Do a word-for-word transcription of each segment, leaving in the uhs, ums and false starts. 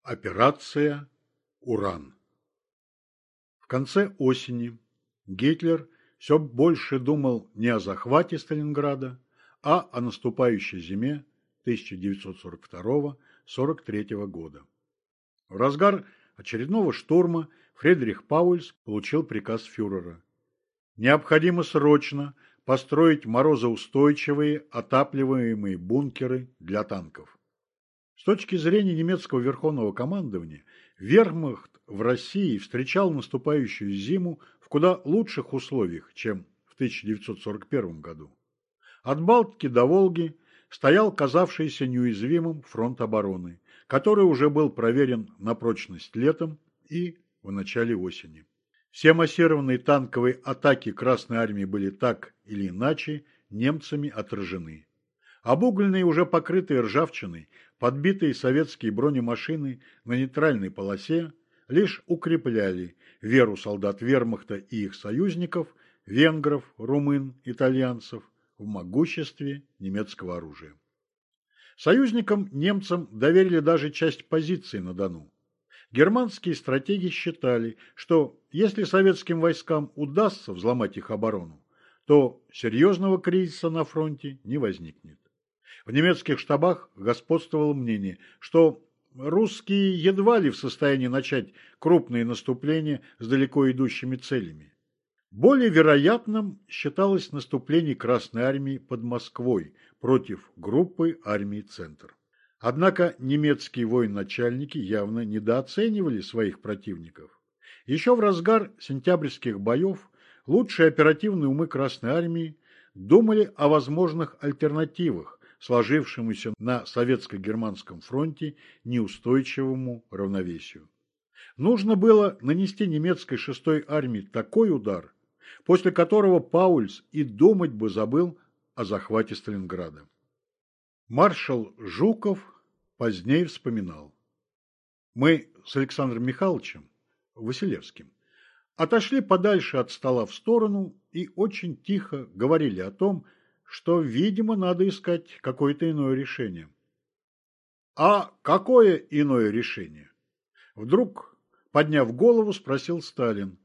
Операция «Уран». В конце осени Гитлер все больше думал не о захвате Сталинграда, а о наступающей зиме тысяча девятьсот сорок второго — сорок третьего года. В разгар очередного штурма Фридрих Паульс получил приказ фюрера. Необходимо срочно построить морозоустойчивые отапливаемые бункеры для танков. С точки зрения немецкого верховного командования, вермахт в России встречал наступающую зиму в куда лучших условиях, чем в тысяча девятьсот сорок первом году. От Балтики до Волги стоял казавшийся неуязвимым фронт обороны, который уже был проверен на прочность летом и в начале осени. Все массированные танковые атаки Красной Армии были так или иначе немцами отражены. Обугленные, уже покрытые ржавчиной, подбитые советские бронемашины на нейтральной полосе лишь укрепляли веру солдат вермахта и их союзников, венгров, румын, итальянцев, в могуществе немецкого оружия. Союзникам немцам доверили даже часть позиций на Дону. Германские стратеги считали, что если советским войскам удастся взломать их оборону, то серьезного кризиса на фронте не возникнет. В немецких штабах господствовало мнение, что русские едва ли в состоянии начать крупные наступления с далеко идущими целями. Более вероятным считалось наступление Красной Армии под Москвой против группы армий «Центр». Однако немецкие военачальники явно недооценивали своих противников. Еще в разгар сентябрьских боев лучшие оперативные умы Красной Армии думали о возможных альтернативах сложившемуся на советско-германском фронте неустойчивому равновесию. Нужно было нанести немецкой шестой армии такой удар, после которого Паульс и думать бы забыл о захвате Сталинграда. Маршал Жуков позднее вспоминал: «Мы с Александром Михайловичем Василевским отошли подальше от стола в сторону и очень тихо говорили о том, что, видимо, надо искать какое-то иное решение». «А какое иное решение?» Вдруг, подняв голову, спросил Сталин.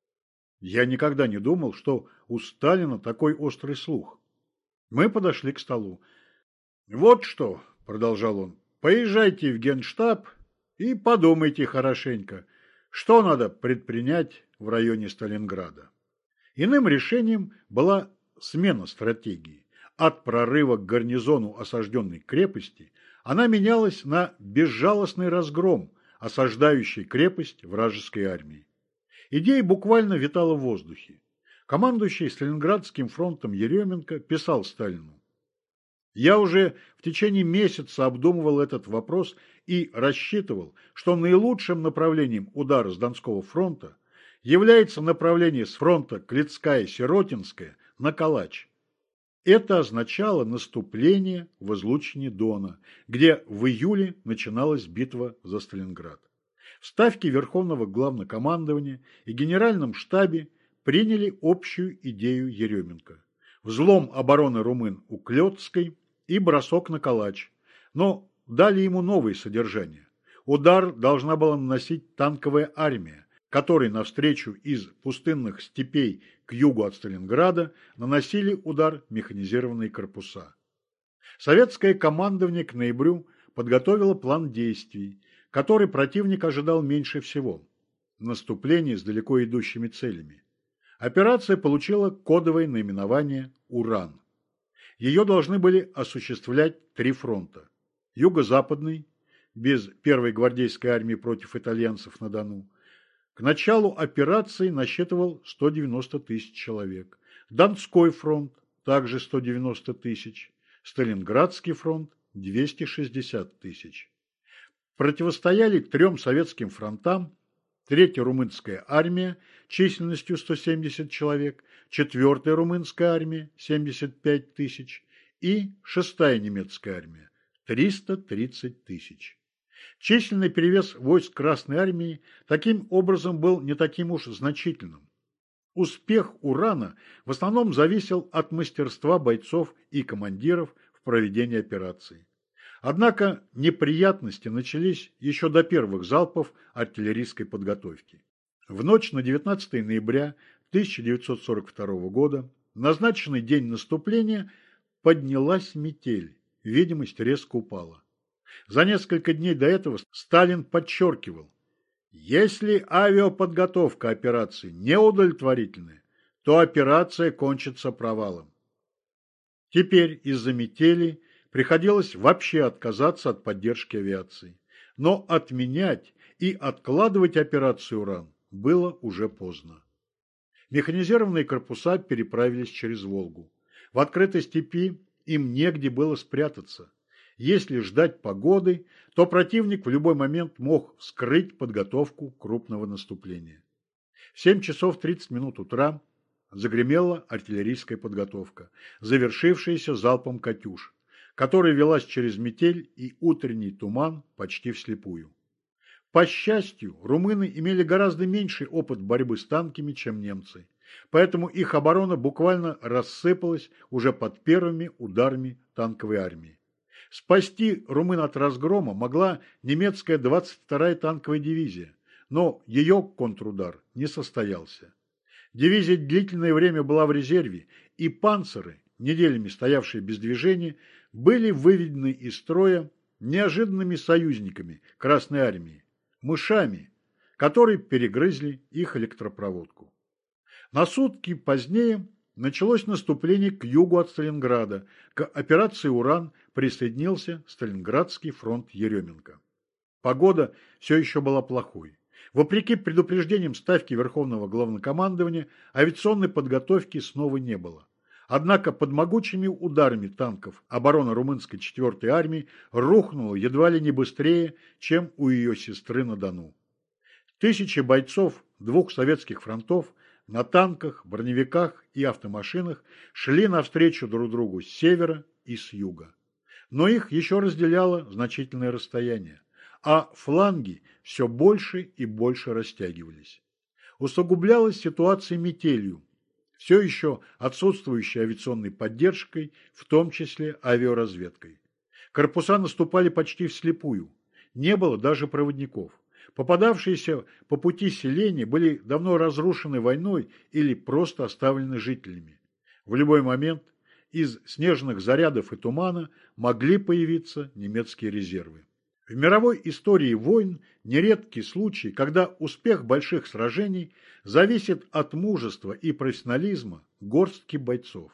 Я никогда не думал, что у Сталина такой острый слух. Мы подошли к столу. «Вот что», — продолжал он, — «поезжайте в Генштаб и подумайте хорошенько, что надо предпринять в районе Сталинграда». Иным решением была смена стратегии. От прорыва к гарнизону осажденной крепости она менялась на безжалостный разгром осаждающей крепость вражеской армии. Идея буквально витала в воздухе. Командующий Сталинградским фронтом Еременко писал Сталину: «Я уже в течение месяца обдумывал этот вопрос и рассчитывал, что наилучшим направлением удара с Донского фронта является направление с фронта Клицкая-Сиротинская на Калач. Это означало наступление в излучине Дона, где в июле начиналась битва за Сталинград. В Ставке Верховного Главнокомандования и Генеральном штабе приняли общую идею Еременко: взлом обороны румын у Клёцкой и бросок на Калач, но дали ему новое содержание. Удар должна была наносить танковая армия, которой навстречу из пустынных степей к югу от Сталинграда наносили удар механизированные корпуса. Советское командование к ноябрю подготовило план действий, который противник ожидал меньше всего – наступление с далеко идущими целями. Операция получила кодовое наименование «Уран». Ее должны были осуществлять три фронта: юго-западный, без первой гвардейской армии против итальянцев на Дону. К началу операции насчитывал сто девяносто тысяч человек. Донской фронт – также сто девяносто тысяч. Сталинградский фронт – двести шестьдесят тысяч. Противостояли трем советским фронтам третья румынская армия численностью сто семьдесят человек, четвертая румынская армия – семьдесят пять тысяч и шестая немецкая армия – триста тридцать тысяч. Численный перевес войск Красной Армии таким образом был не таким уж значительным. Успех «Урана» в основном зависел от мастерства бойцов и командиров в проведении операции. Однако неприятности начались еще до первых залпов артиллерийской подготовки. В ночь на девятнадцатое ноября тысяча девятьсот сорок второго года, назначенный день наступления, поднялась метель, видимость резко упала. За несколько дней до этого Сталин подчеркивал: если авиаподготовка операции неудовлетворительная, то операция кончится провалом. Теперь из-за метели приходилось вообще отказаться от поддержки авиации. Но отменять и откладывать операцию «Уран» было уже поздно. Механизированные корпуса переправились через Волгу. В открытой степи им негде было спрятаться. Если ждать погоды, то противник в любой момент мог вскрыть подготовку крупного наступления. В семь часов тридцать минут утра загремела артиллерийская подготовка, завершившаяся залпом «Катюш», которая велась через метель и утренний туман почти вслепую. По счастью, румыны имели гораздо меньший опыт борьбы с танками, чем немцы, поэтому их оборона буквально рассыпалась уже под первыми ударами танковой армии. Спасти румын от разгрома могла немецкая двадцать вторая танковая дивизия, но ее контрудар не состоялся. Дивизия длительное время была в резерве, и панциры, неделями стоявшие без движения, были выведены из строя неожиданными союзниками Красной армии, мышами, которые перегрызли их электропроводку. На сутки позднее началось наступление к югу от Сталинграда. К операции «Уран» присоединился Сталинградский фронт Еременко. Погода все еще была плохой. Вопреки предупреждениям Ставки Верховного Главнокомандования, авиационной подготовки снова не было. Однако под могучими ударами танков оборона румынской четвертой армии рухнула едва ли не быстрее, чем у ее сестры на Дону. Тысячи бойцов двух советских фронтов на танках, броневиках и автомашинах шли навстречу друг другу с севера и с юга. Но их еще разделяло значительное расстояние, а фланги все больше и больше растягивались. Усугублялась ситуация метелью, все еще отсутствующей авиационной поддержкой, в том числе авиаразведкой. Корпуса наступали почти вслепую, не было даже проводников. Попадавшиеся по пути селения были давно разрушены войной или просто оставлены жителями. В любой момент из снежных зарядов и тумана могли появиться немецкие резервы. В мировой истории войн нередки случаи, когда успех больших сражений зависит от мужества и профессионализма горстки бойцов.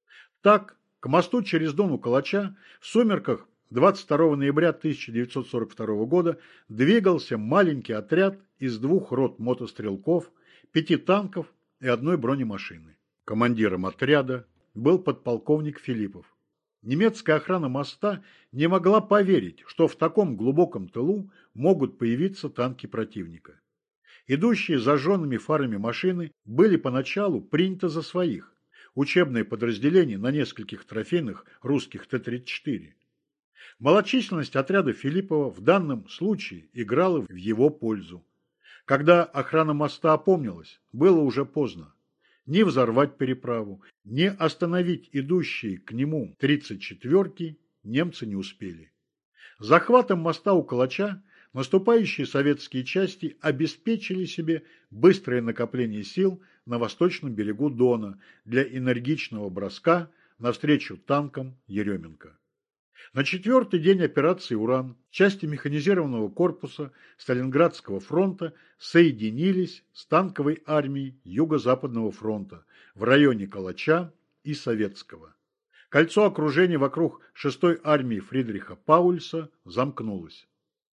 Так, к мосту через Дон у Калача в сумерках двадцать второго ноября тысяча девятьсот сорок второго года двигался маленький отряд из двух рот мотострелков, пяти танков и одной бронемашины. Командиром отряда был подполковник Филиппов. Немецкая охрана моста не могла поверить, что в таком глубоком тылу могут появиться танки противника. Идущие зажженными фарами машины были поначалу приняты за своих, учебное подразделение на нескольких трофейных русских Т тридцать четыре. Малочисленность отряда Филиппова в данном случае играла в его пользу. Когда охрана моста опомнилась, было уже поздно. Ни взорвать переправу, ни остановить идущие к нему тридцать четвёрки немцы не успели. Захватом моста у Калача наступающие советские части обеспечили себе быстрое накопление сил на восточном берегу Дона для энергичного броска навстречу танкам Еременко. На четвертый день операции «Уран» части механизированного корпуса Сталинградского фронта соединились с танковой армией Юго-Западного фронта в районе Калача и Советского. Кольцо окружения вокруг шестой армии Фридриха Паульса замкнулось.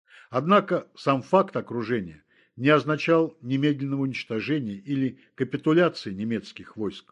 Однако сам факт окружения не означал немедленного уничтожения или капитуляции немецких войск.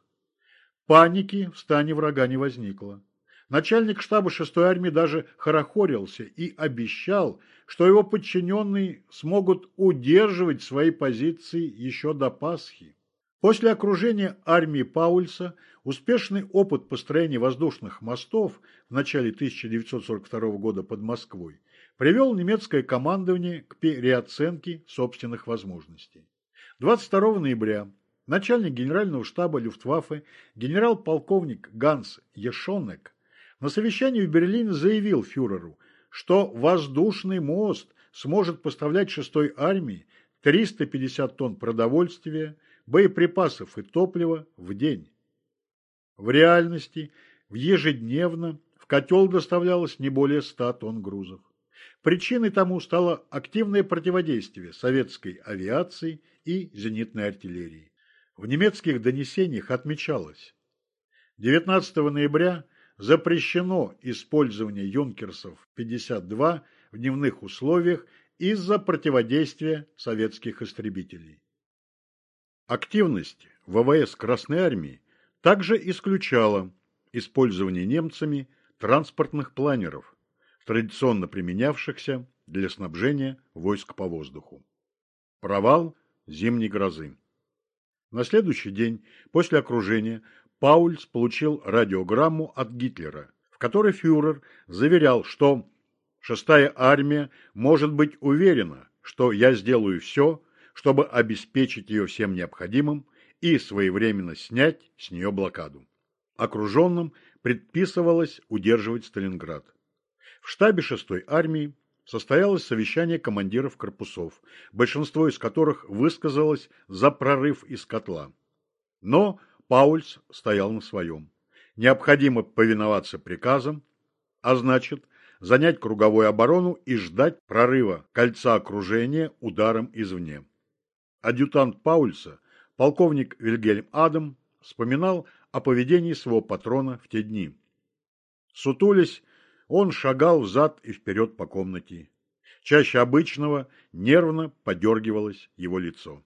Паники в стане врага не возникло. Начальник штаба шестой армии даже хорохорился и обещал, что его подчиненные смогут удерживать свои позиции еще до Пасхи. После окружения армии Паульса успешный опыт построения воздушных мостов в начале тысяча девятьсот сорок второго года под Москвой привел немецкое командование к переоценке собственных возможностей. двадцать второго ноября начальник генерального штаба Люфтваффе генерал-полковник Ганс Ешонек на совещании в Берлине заявил фюреру, что воздушный мост сможет поставлять шестой армии триста пятьдесят тонн продовольствия, боеприпасов и топлива в день. В реальности ежедневно в котел доставлялось не более ста тонн грузов. Причиной тому стало активное противодействие советской авиации и зенитной артиллерии. В немецких донесениях отмечалось: девятнадцатого ноября запрещено использование юнкерсов пятьдесят два в дневных условиях из-за противодействия советских истребителей. Активность ВВС Красной Армии также исключала использование немцами транспортных планеров, традиционно применявшихся для снабжения войск по воздуху. Провал зимней грозы. На следующий день после окружения Паульс получил радиограмму от Гитлера, в которой фюрер заверял, что шестая армия может быть уверена, что я сделаю все, чтобы обеспечить ее всем необходимым и своевременно снять с нее блокаду. Окруженным предписывалось удерживать Сталинград. В штабе шестой армии состоялось совещание командиров корпусов, большинство из которых высказалось за прорыв из котла. Но Паульс стоял на своем. Необходимо повиноваться приказам, а значит, занять круговую оборону и ждать прорыва кольца окружения ударом извне. Адъютант Паульса, полковник Вильгельм Адам, вспоминал о поведении своего патрона в те дни. Сутулясь, он шагал взад и вперед по комнате. Чаще обычного нервно подергивалось его лицо.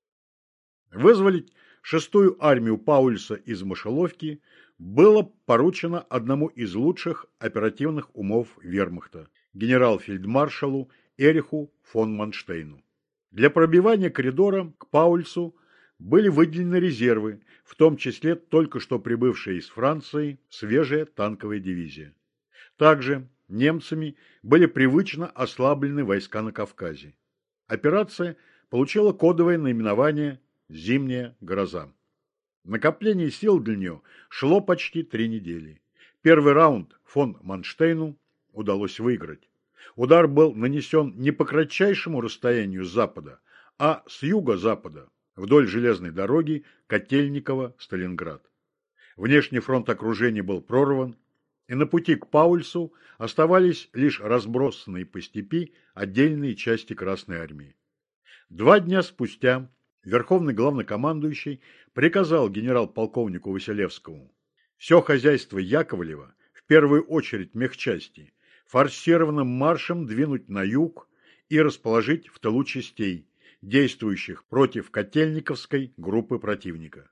Вызволить шестую армию Паульса из мышеловки было поручено одному из лучших оперативных умов вермахта, генерал-фельдмаршалу Эриху фон Манштейну. Для пробивания коридора к Паульсу были выделены резервы, в том числе только что прибывшая из Франции свежая танковая дивизия. Также немцами были привычно ослаблены войска на Кавказе. Операция получила кодовое наименование «Зимняя гроза». Накопление сил для нее шло почти три недели. Первый раунд фон Манштейну удалось выиграть. Удар был нанесен не по кратчайшему расстоянию с запада, а с юго-запада, вдоль железной дороги Котельниково-Сталинград. Внешний фронт окружения был прорван, и на пути к Паульсу оставались лишь разбросанные по степи отдельные части Красной армии. Два дня спустя Верховный главнокомандующий приказал генерал-полковнику Василевскому все хозяйство Яковлева, в первую очередь мехчасти, форсированным маршем двинуть на юг и расположить в тылу частей, действующих против Котельниковской группы противника.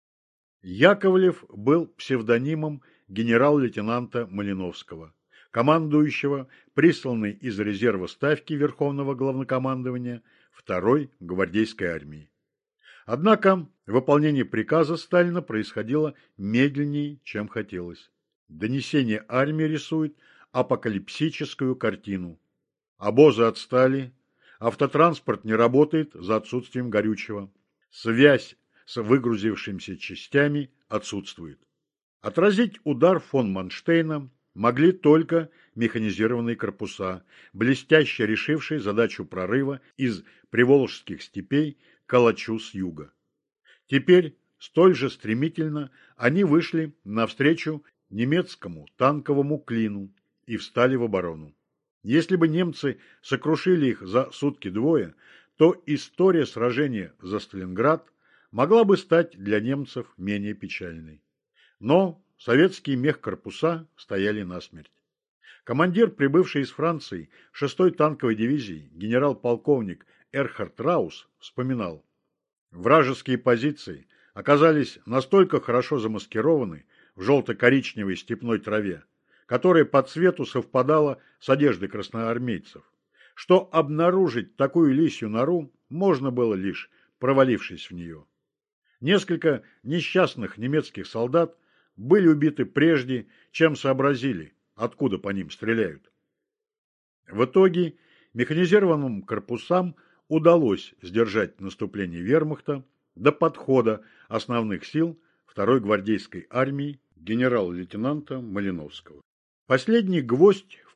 Яковлев был псевдонимом генерал-лейтенанта Малиновского, командующего присланной из резерва ставки Верховного главнокомандования второй гвардейской армии. Однако выполнение приказа Сталина происходило медленнее, чем хотелось. Донесение армии рисует апокалипсическую картину. Обозы отстали, автотранспорт не работает за отсутствием горючего, связь с выгрузившимися частями отсутствует. Отразить удар фон Манштейна могли только механизированные корпуса, блестяще решившие задачу прорыва из приволжских степей к Калачу с юга. Теперь столь же стремительно они вышли навстречу немецкому танковому клину и встали в оборону. Если бы немцы сокрушили их за сутки-двое, то история сражения за Сталинград могла бы стать для немцев менее печальной. Но советские мехкорпуса стояли насмерть. Командир, прибывший из Франции шестой танковой дивизии, генерал-полковник Эрхард Раус, вспоминал: вражеские позиции оказались настолько хорошо замаскированы в желто-коричневой степной траве, которая по цвету совпадала с одеждой красноармейцев, что обнаружить такую лисью нору можно было лишь провалившись в нее. Несколько несчастных немецких солдат были убиты прежде, чем сообразили, откуда по ним стреляют. В итоге механизированным корпусам удалось сдержать наступление вермахта до подхода основных сил второй гвардейской армии генерал-лейтенанта Малиновского. Последний гвоздь в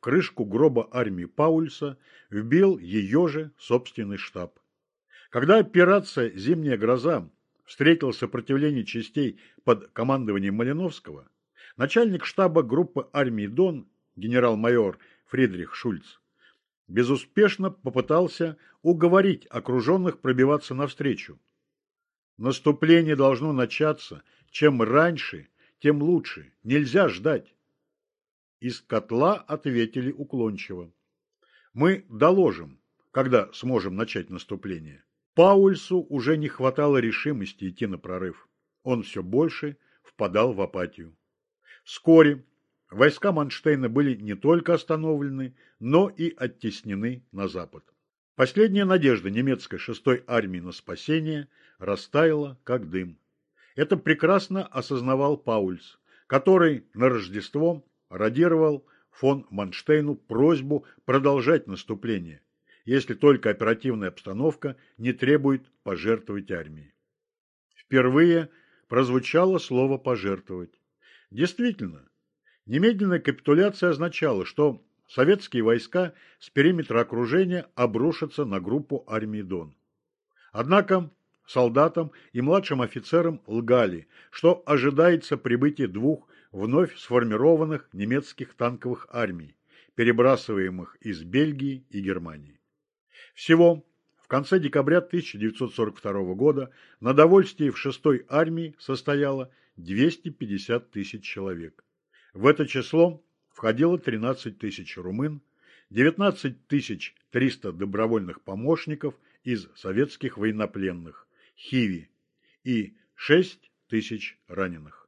крышку гроба армии Паульса вбил ее же собственный штаб. Когда операция «Зимняя гроза» встретила сопротивление частей под командованием Малиновского, начальник штаба группы армии Дон, генерал-майор Фридрих Шульц, безуспешно попытался уговорить окруженных пробиваться навстречу. Наступление должно начаться. Чем раньше, тем лучше. Нельзя ждать. Из котла ответили уклончиво. Мы доложим, когда сможем начать наступление. Паульсу уже не хватало решимости идти на прорыв. Он все больше впадал в апатию. Вскоре войска Манштейна были не только остановлены, но и оттеснены на запад. Последняя надежда немецкой шестой армии на спасение растаяла, как дым. Это прекрасно осознавал Паульс, который на Рождество радировал фон Манштейну просьбу продолжать наступление, если только оперативная обстановка не требует пожертвовать армией. Впервые прозвучало слово «пожертвовать». Действительно, немедленная капитуляция означала, что советские войска с периметра окружения обрушатся на группу армии Дон. Однако солдатам и младшим офицерам лгали, что ожидается прибытие двух вновь сформированных немецких танковых армий, перебрасываемых из Бельгии и Германии. Всего в конце декабря тысяча девятьсот сорок второго года на довольствии в шестой армии состояло двести пятьдесят тысяч человек. В это число входило тринадцать тысяч румын, девятнадцать тысяч триста добровольных помощников из советских военнопленных, Хиви и шесть тысяч раненых.